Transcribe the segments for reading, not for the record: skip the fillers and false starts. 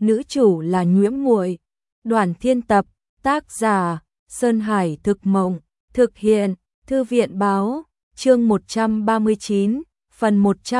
nữ chủ là Nhuễm Muội. Đoàn Thiên Tập, tác giả Sơn Hải Thực Mộng, thực hiện Thư viện Báo, chương 139, phần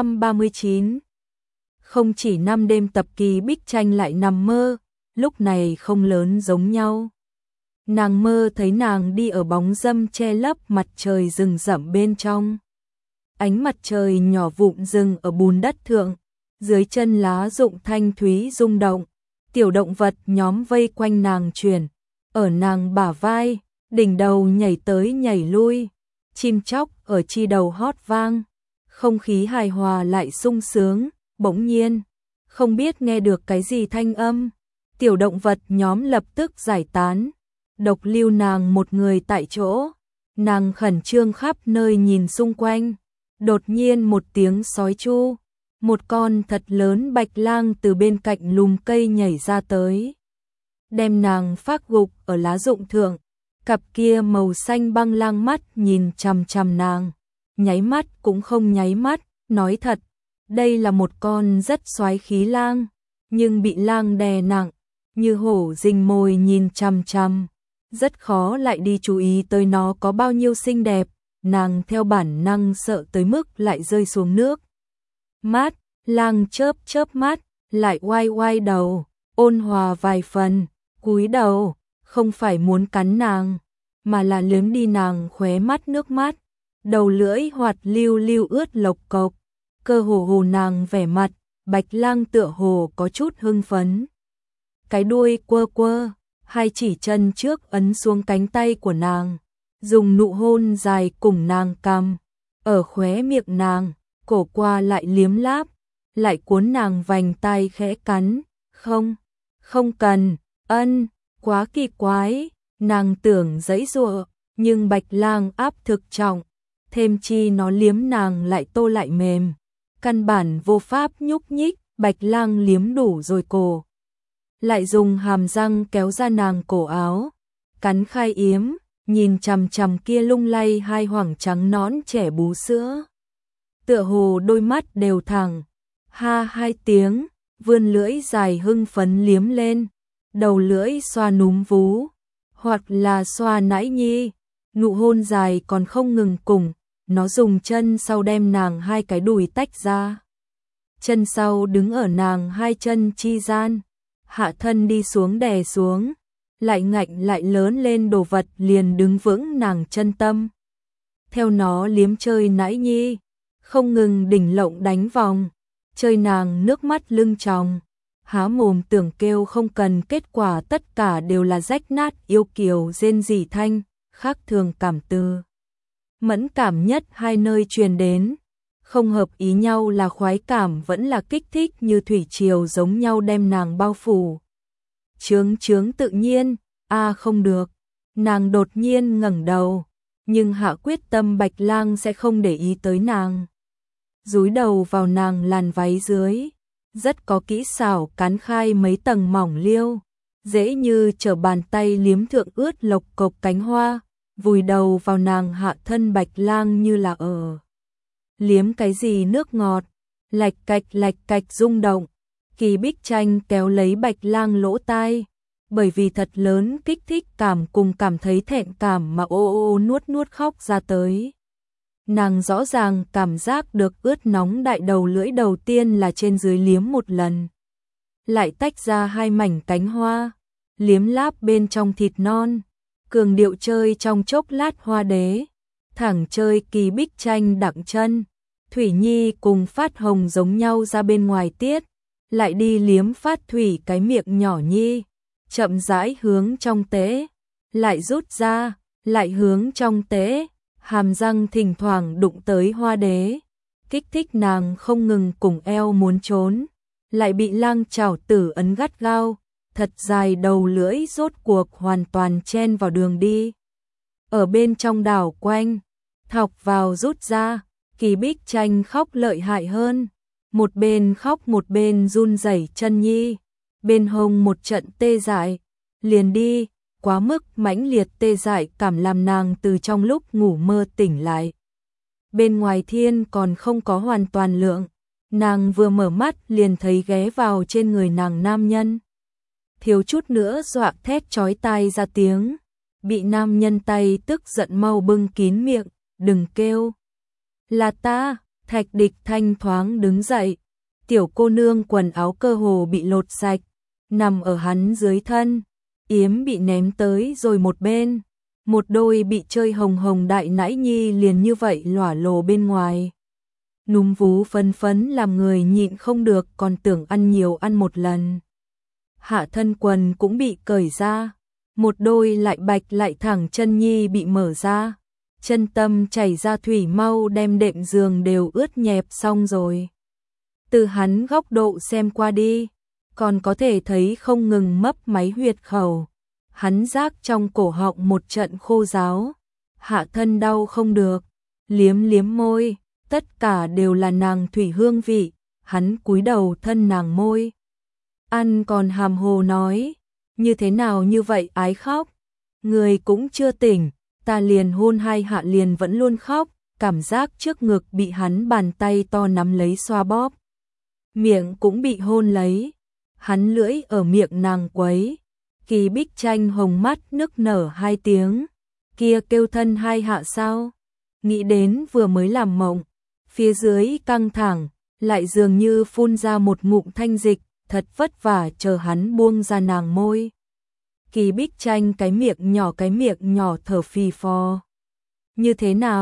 139. Không chỉ 5 đêm tập Kỳ Bích Tranh lại nằm mơ, lúc này không lớn giống nhau. Nàng mơ thấy nàng đi ở bóng râm che lấp mặt trời rừng rậm bên trong. Ánh mặt trời nhỏ vụn rừng ở bùn đất thượng, dưới chân lá rụng thanh thúy rung động, tiểu động vật nhóm vây quanh nàng chuyển, ở nàng bả vai, đỉnh đầu nhảy tới nhảy lui, chim chóc ở chi đầu hót vang, không khí hài hòa lại sung sướng, bỗng nhiên, không biết nghe được cái gì thanh âm, tiểu động vật nhóm lập tức giải tán, độc lưu nàng một người tại chỗ, nàng khẩn trương khắp nơi nhìn xung quanh, đột nhiên một tiếng sói chu, một con thật lớn bạch lang từ bên cạnh lùm cây nhảy ra tới, đem nàng phác gục ở lá rụng thượng, cặp kia màu xanh băng lang mắt nhìn chằm chằm nàng, nháy mắt cũng không nháy mắt, nói thật, đây là một con rất xoái khí lang, nhưng bị lang đè nặng, như hổ rình mồi nhìn chằm chằm, rất khó lại đi chú ý tới nó có bao nhiêu xinh đẹp, nàng theo bản năng sợ tới mức lại rơi xuống nước. Mắt, lang chớp chớp mắt, lại oai oai đầu, ôn hòa vài phần, cúi đầu, không phải muốn cắn nàng, mà là liếm đi nàng khóe mắt nước mắt, đầu lưỡi hoạt lưu lưu ướt lộc cộc, cơ hồ hồ nàng vẻ mặt, bạch lang tựa hồ có chút hưng phấn. Cái đuôi quơ quơ, hai chỉ chân trước ấn xuống cánh tay của nàng, dùng nụ hôn dài cùng nàng cằm, ở khóe miệng nàng, cổ qua lại liếm láp, lại cuốn nàng vành tai khẽ cắn, không cần, ân, quá kỳ quái, nàng tưởng giãy giụa, nhưng bạch lang áp thực trọng, thêm chi nó liếm nàng lại tô lại mềm, căn bản vô pháp nhúc nhích, bạch lang liếm đủ rồi cổ, lại dùng hàm răng kéo ra nàng cổ áo, cắn khai yếm, nhìn chằm chằm kia lung lay hai hoàng trắng nõn trẻ bú sữa. Tựa hồ đôi mắt đều thẳng, ha hai tiếng, vươn lưỡi dài hưng phấn liếm lên, đầu lưỡi xoa núm vú, hoặc là xoa nãi nhi, nụ hôn dài còn không ngừng cùng, nó dùng chân sau đem nàng hai cái đùi tách ra. Chân sau đứng ở nàng hai chân chi gian, hạ thân đi xuống đè xuống, lại ngạnh lại lớn lên đồ vật liền đứng vững nàng chân tâm. Theo nó liếm chơi nãi nhi, không ngừng đỉnh lộng đánh vòng, chơi nàng nước mắt lưng tròng, há mồm tưởng kêu không cần, kết quả tất cả đều là rách nát yêu kiều rên rỉ thanh, khác thường cảm tư. Mẫn cảm nhất hai nơi truyền đến, không hợp ý nhau là khoái cảm vẫn là kích thích như thủy triều giống nhau đem nàng bao phủ. Chướng tự nhiên, không được, nàng đột nhiên ngẩng đầu, nhưng hạ quyết tâm bạch lang sẽ không để ý tới nàng. Dúi đầu vào nàng làn váy dưới, rất có kỹ xảo cắn khai mấy tầng mỏng liêu, dễ như trở bàn tay liếm thượng ướt lộc cộc cánh hoa, vùi đầu vào nàng hạ thân bạch lang như là ở liếm cái gì nước ngọt, lạch cạch rung động. Kỳ Bích Tranh kéo lấy bạch lang lỗ tai, bởi vì thật lớn kích thích cảm cùng cảm thấy thẹn cảm mà ô nuốt khóc ra tới. Nàng rõ ràng cảm giác được ướt nóng đại đầu lưỡi đầu tiên là trên dưới liếm một lần, lại tách ra hai mảnh cánh hoa, liếm láp bên trong thịt non, cường điệu chơi trong chốc lát hoa đế, thẳng chơi Kỳ Bích Tranh đặng chân, Thủy Nhi cùng Phát Hồng giống nhau ra bên ngoài tiết, lại đi liếm Phát Thủy cái miệng nhỏ nhi, chậm rãi hướng trong tế, lại rút ra, lại hướng trong tế, hàm răng thỉnh thoảng đụng tới hoa đế, kích thích nàng không ngừng cùng eo muốn trốn, lại bị lang chảo tử ấn gắt gao, thật dài đầu lưỡi rốt cuộc hoàn toàn chen vào đường đi. Ở bên trong đảo quanh, thọc vào rút ra, Kỳ Bích Tranh khóc lợi hại hơn, một bên khóc một bên run rẩy chân nhi, bên hông một trận tê dại, liền đi, quá mức mãnh liệt tê dại cảm làm nàng từ trong lúc ngủ mơ tỉnh lại. Bên ngoài thiên còn không có hoàn toàn lượng, nàng vừa mở mắt liền thấy ghé vào trên người nàng nam nhân, thiếu chút nữa dọa thét chói tai ra tiếng. Bị nam nhân tay tức giận mau bưng kín miệng, đừng kêu. Là ta, Thạch Địch Thanh thoáng đứng dậy. Tiểu cô nương quần áo cơ hồ bị lột sạch, nằm ở hắn dưới thân. Yếm bị ném tới rồi một bên. Một đôi bị chơi hồng hồng đại nãi nhi liền như vậy lỏa lồ bên ngoài. Núm vú phấn phấn làm người nhịn không được còn tưởng ăn nhiều ăn một lần. Hạ thân quần cũng bị cởi ra. Một đôi lại bạch lại thẳng chân nhi bị mở ra. Chân tâm chảy ra thủy mau đem đệm giường đều ướt nhẹp xong rồi. Từ hắn góc độ xem qua đi, còn có thể thấy không ngừng mấp máy huyệt khẩu. Hắn giác trong cổ họng một trận khô ráo. Hạ thân đau không được, liếm liếm môi, tất cả đều là nàng thủy hương vị. Hắn cúi đầu thân nàng môi. Ăn còn hàm hồ nói, như thế nào như vậy ái khóc. Người cũng chưa tỉnh, ta liền hôn hai hạ liền vẫn luôn khóc. Cảm giác trước ngực bị hắn bàn tay to nắm lấy xoa bóp. Miệng cũng bị hôn lấy. Hắn lưỡi ở miệng nàng quấy. Kỳ Bích Tranh hồng mắt nức nở hai tiếng. Kia kêu thân hai hạ sao? Nghĩ đến vừa mới làm mộng. Phía dưới căng thẳng, lại dường như phun ra một ngụm thanh dịch, thật vất vả chờ hắn buông ra nàng môi. Kỳ Bích Tranh cái miệng nhỏ thở phì phò. Như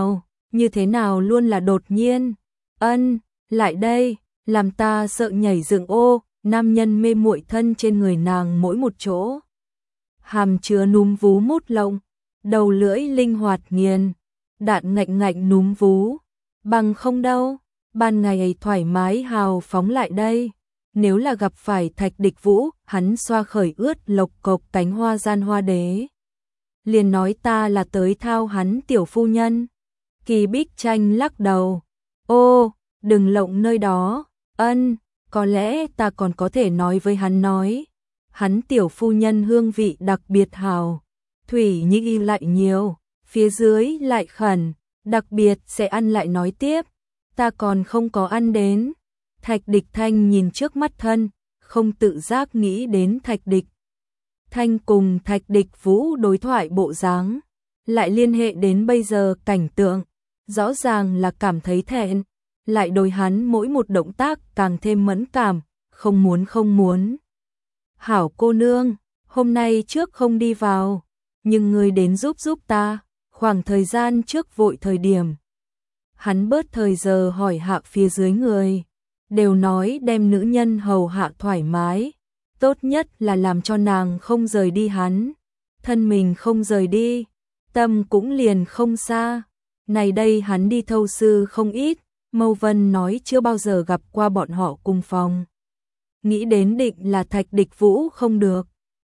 thế nào luôn là đột nhiên. Ân, lại đây, làm ta sợ nhảy dựng ô. Nam nhân mê muội thân trên người nàng mỗi một chỗ. Hàm chứa núm vú mút lộng, đầu lưỡi linh hoạt nghiền, đạn ngạnh núm vú. Bằng không đâu, ban ngày thoải mái hào phóng lại đây. Nếu là gặp phải Thạch Địch Vũ, hắn xoa khởi ướt lộc cộc cánh hoa gian hoa đế. Liền nói ta là tới thao hắn tiểu phu nhân. Kỳ Bích Tranh lắc đầu. Ô, đừng lộng nơi đó. Ân, có lẽ ta còn có thể nói với hắn nói. Hắn tiểu phu nhân hương vị đặc biệt hào. Thủy Nhi lại nhiều, phía dưới lại khẩn. Đặc biệt sẽ ăn lại nói tiếp. Ta còn không có ăn đến. Thạch Địch Thanh nhìn trước mắt thân, không tự giác nghĩ đến Thạch Địch Thanh cùng Thạch Địch Vũ đối thoại bộ dáng, lại liên hệ đến bây giờ cảnh tượng, rõ ràng là cảm thấy thẹn, lại đối hắn mỗi một động tác càng thêm mẫn cảm, không muốn. Hảo cô nương, hôm nay trước không đi vào, nhưng ngươi đến giúp ta, khoảng thời gian trước vội thời điểm. Hắn bớt thời giờ hỏi hạ phía dưới người. Đều nói đem nữ nhân hầu hạ thoải mái, tốt nhất là làm cho nàng không rời đi hắn. Thân mình không rời đi, tâm cũng liền không xa. Này đây hắn đi thâu sư không ít, Mâu Vân nói chưa bao giờ gặp qua bọn họ cùng phòng. Nghĩ đến định là Thạch Địch Vũ không được.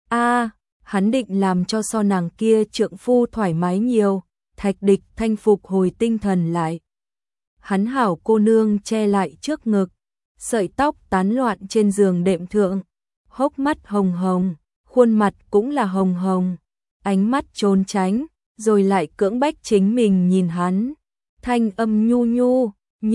Hắn định làm cho so nàng kia trượng phu thoải mái nhiều. Thạch Địch Thanh phục hồi tinh thần lại. Hắn hảo cô nương che lại trước ngực. Sợi tóc tán loạn trên giường đệm thượng, hốc mắt hồng hồng, khuôn mặt cũng là hồng hồng, ánh mắt trốn tránh, rồi lại cưỡng bách chính mình nhìn hắn. Thanh âm nhu nhu,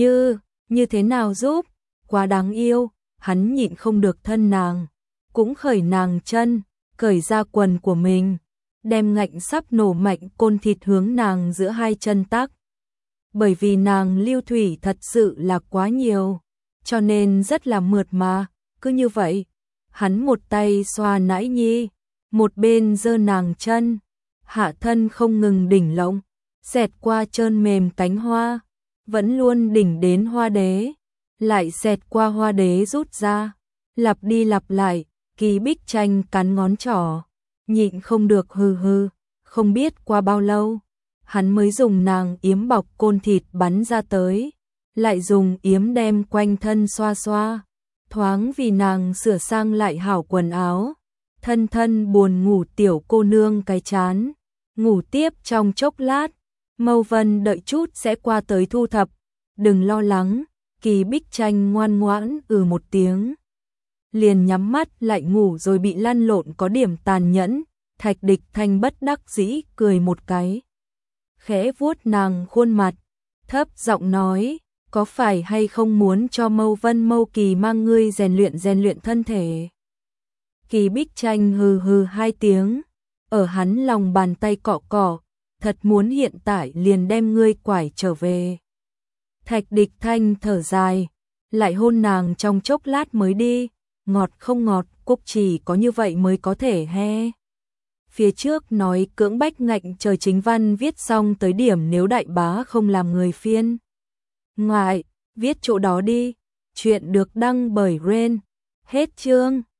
như thế nào giúp, quá đáng yêu, hắn nhịn không được thân nàng, cũng khởi nàng chân, cởi ra quần của mình, đem ngạnh sắp nổ mạnh côn thịt hướng nàng giữa hai chân tắc. Bởi vì nàng lưu thủy thật sự là quá nhiều. Cho nên rất là mượt mà, cứ như vậy, hắn một tay xoa nãi nhi, một bên giơ nàng chân, hạ thân không ngừng đỉnh lộng, xẹt qua trơn mềm cánh hoa, vẫn luôn đỉnh đến hoa đế, lại xẹt qua hoa đế rút ra, lặp đi lặp lại. Kỳ Bích Tranh cắn ngón trỏ, nhịn không được hừ, không biết qua bao lâu, hắn mới dùng nàng yếm bọc côn thịt bắn ra tới. Lại dùng yếm đem quanh thân xoa xoa, thoáng vì nàng sửa sang lại hảo quần áo, thân buồn ngủ tiểu cô nương cái chán, ngủ tiếp trong chốc lát, Mâu Vân đợi chút sẽ qua tới thu thập, đừng lo lắng. Kỳ Bích Tranh ngoan ngoãn một tiếng, liền nhắm mắt lại ngủ rồi bị lăn lộn có điểm tàn nhẫn. Thạch Địch Thanh bất đắc dĩ cười một cái, khẽ vuốt nàng khuôn mặt, thấp giọng nói. Có phải hay không muốn cho Mâu Vân Mâu Kỳ mang ngươi rèn luyện thân thể? Kỳ Bích Tranh hừ hừ hai tiếng, ở hắn lòng bàn tay cọ cọ, thật muốn hiện tại liền đem ngươi quải trở về. Thạch Địch Thanh thở dài, lại hôn nàng trong chốc lát mới đi, ngọt không ngọt, Cúc chỉ có như vậy mới có thể he. Phía trước nói cưỡng bách ngạnh chờ chính văn viết xong tới điểm nếu đại bá không làm người phiên ngoại, viết chỗ đó đi, chuyện được đăng bởi Ren. Hết chương.